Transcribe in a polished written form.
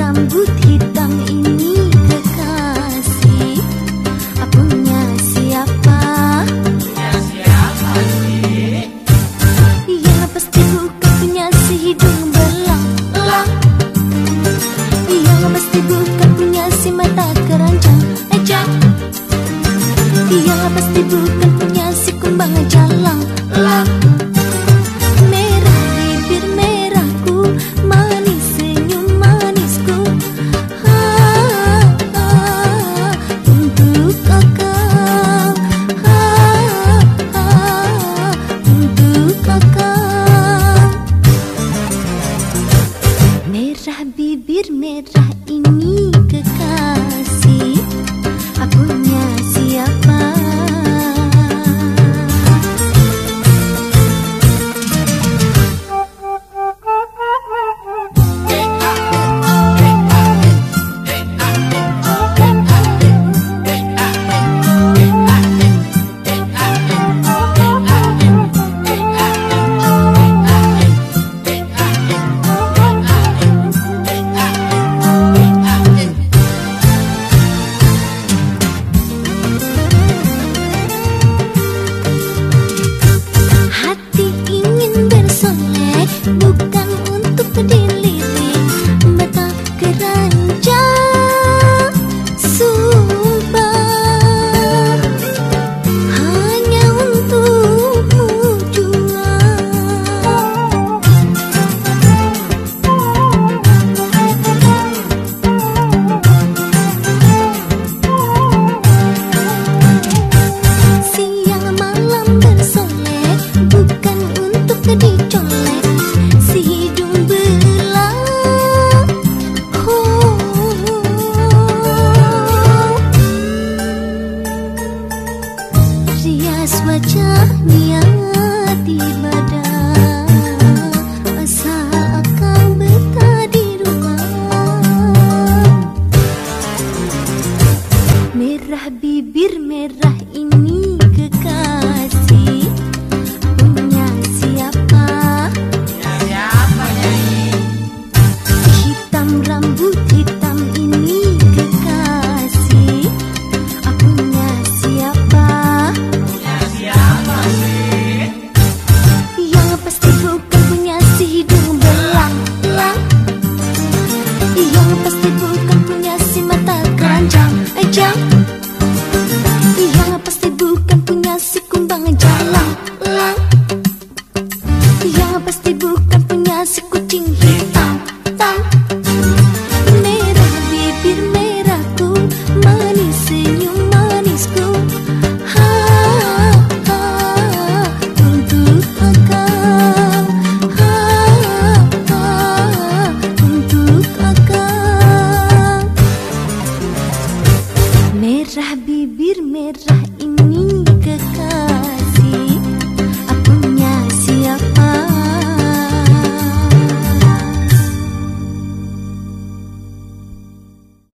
rambut hitam ini kekasih, punya siapa? Punya siapa sih? Ya pasti bukan punya si hidung belang. Ya pasti bukan punya si mata keranjang. Ya pasti bukan punya si kumbang jalang. Merah bibir merahku, manis senyum manisku, untuk kakak, untuk kakak. Merah bibir merah ini kekasih, punya siapa? Bukan untuk dilirik mata keranjang, sumpah hanya untukmu jua. Siang malam bersolek, bukan untuk dicolek. Rias wajahnya di badan, asal akang betah di rumah. Merah bibir merah ini kekasih, punya siapa? Punya siapa Nyai? Hitam rambut hitam ini kekasih, punya siapa? Punya siapa sih? Yang pasti bukan punya si hidung belang. Yang pasti bukan punya si mata keranjang. Yang pasti bukan punya si kumbang jalang. Yang pasti bukan punya si kucing hitam. Merah bibir merahku, manis senyum manisku, untuk akang, untuk akang. Merah bibir merah ini